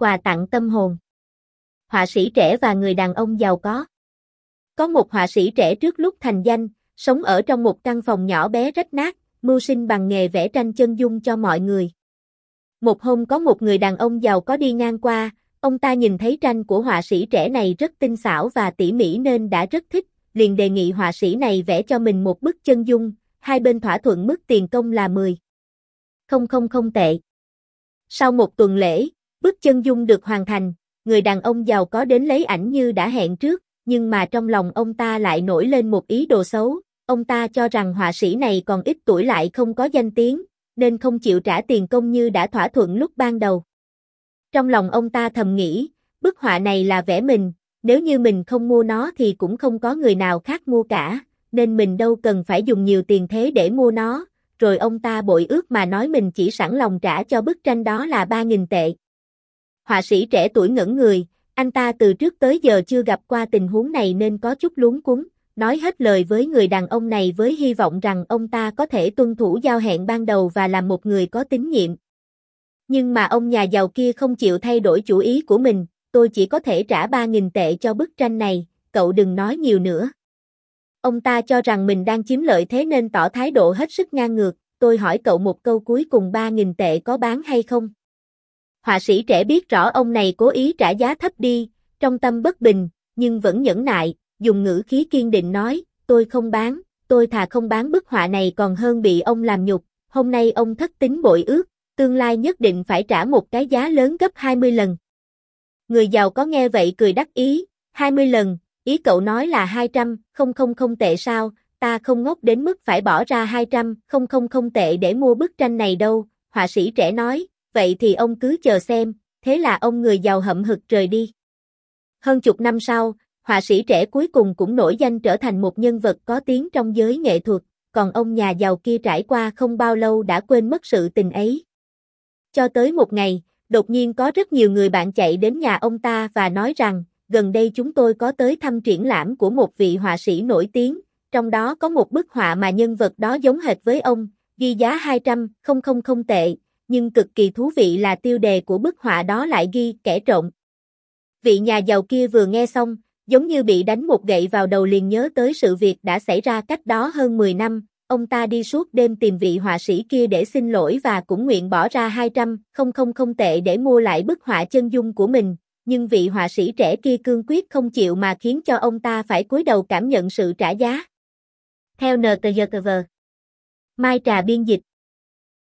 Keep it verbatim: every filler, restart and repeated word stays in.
Quà tặng tâm hồn. Họa sĩ trẻ và người đàn ông giàu có. Có một họa sĩ trẻ trước lúc thành danh, sống ở trong một căn phòng nhỏ bé rách nát, mưu sinh bằng nghề vẽ tranh chân dung cho mọi người. Một hôm có một người đàn ông giàu có đi ngang qua, ông ta nhìn thấy tranh của họa sĩ trẻ này rất tinh xảo và tỉ mỉ nên đã rất thích, liền đề nghị họa sĩ này vẽ cho mình một bức chân dung, hai bên thỏa thuận mức tiền công là mười nghìn tệ. Sau một tuần lễ, bức chân dung được hoàn thành, người đàn ông giàu có đến lấy ảnh như đã hẹn trước, nhưng mà trong lòng ông ta lại nổi lên một ý đồ xấu, ông ta cho rằng họa sĩ này còn ít tuổi lại không có danh tiếng, nên không chịu trả tiền công như đã thỏa thuận lúc ban đầu. Trong lòng ông ta thầm nghĩ, bức họa này là vẽ mình, nếu như mình không mua nó thì cũng không có người nào khác mua cả, nên mình đâu cần phải dùng nhiều tiền thế để mua nó, rồi ông ta bội ước mà nói mình chỉ sẵn lòng trả cho bức tranh đó là ba nghìn tệ. Họa sĩ trẻ tuổi ngẩn người, anh ta từ trước tới giờ chưa gặp qua tình huống này nên có chút luống cuống, nói hết lời với người đàn ông này với hy vọng rằng ông ta có thể tuân thủ giao hẹn ban đầu và làm một người có tín nhiệm. Nhưng mà ông nhà giàu kia không chịu thay đổi chủ ý của mình, tôi chỉ có thể trả ba nghìn tệ cho bức tranh này, cậu đừng nói nhiều nữa. Ông ta cho rằng mình đang chiếm lợi thế nên tỏ thái độ hết sức ngang ngược, tôi hỏi cậu một câu cuối cùng ba nghìn tệ có bán hay không? Họa sĩ trẻ biết rõ ông này cố ý trả giá thấp đi, trong tâm bất bình, nhưng vẫn nhẫn nại, dùng ngữ khí kiên định nói, tôi không bán, tôi thà không bán bức họa này còn hơn bị ông làm nhục, hôm nay ông thất tín bội ước, tương lai nhất định phải trả một cái giá lớn gấp hai mươi lần. Người giàu có nghe vậy cười đắc ý, hai mươi lần, ý cậu nói là hai trăm nghìn tệ sao, ta không ngốc đến mức phải bỏ ra hai trăm nghìn tệ để mua bức tranh này đâu, họa sĩ trẻ nói, vậy thì ông cứ chờ xem, thế là ông người giàu hậm hực rời đi. Hơn chục năm sau, họa sĩ trẻ cuối cùng cũng nổi danh trở thành một nhân vật có tiếng trong giới nghệ thuật, còn ông nhà giàu kia trải qua không bao lâu đã quên mất sự tình ấy. Cho tới một ngày, đột nhiên có rất nhiều người bạn chạy đến nhà ông ta và nói rằng, gần đây chúng tôi có tới thăm triển lãm của một vị họa sĩ nổi tiếng, trong đó có một bức họa mà nhân vật đó giống hệt với ông, ghi giá hai trăm nghìn tệ, nhưng cực kỳ thú vị là tiêu đề của bức họa đó lại ghi kẻ trộm. Vị nhà giàu kia vừa nghe xong, giống như bị đánh một gậy vào đầu liền nhớ tới sự việc đã xảy ra cách đó hơn mười năm, ông ta đi suốt đêm tìm vị họa sĩ kia để xin lỗi và cũng nguyện bỏ ra hai trăm nghìn tệ để mua lại bức họa chân dung của mình, nhưng vị họa sĩ trẻ kia cương quyết không chịu mà khiến cho ông ta phải cúi đầu cảm nhận sự trả giá. Theo en tê giê tê vê. Mai Trà biên dịch.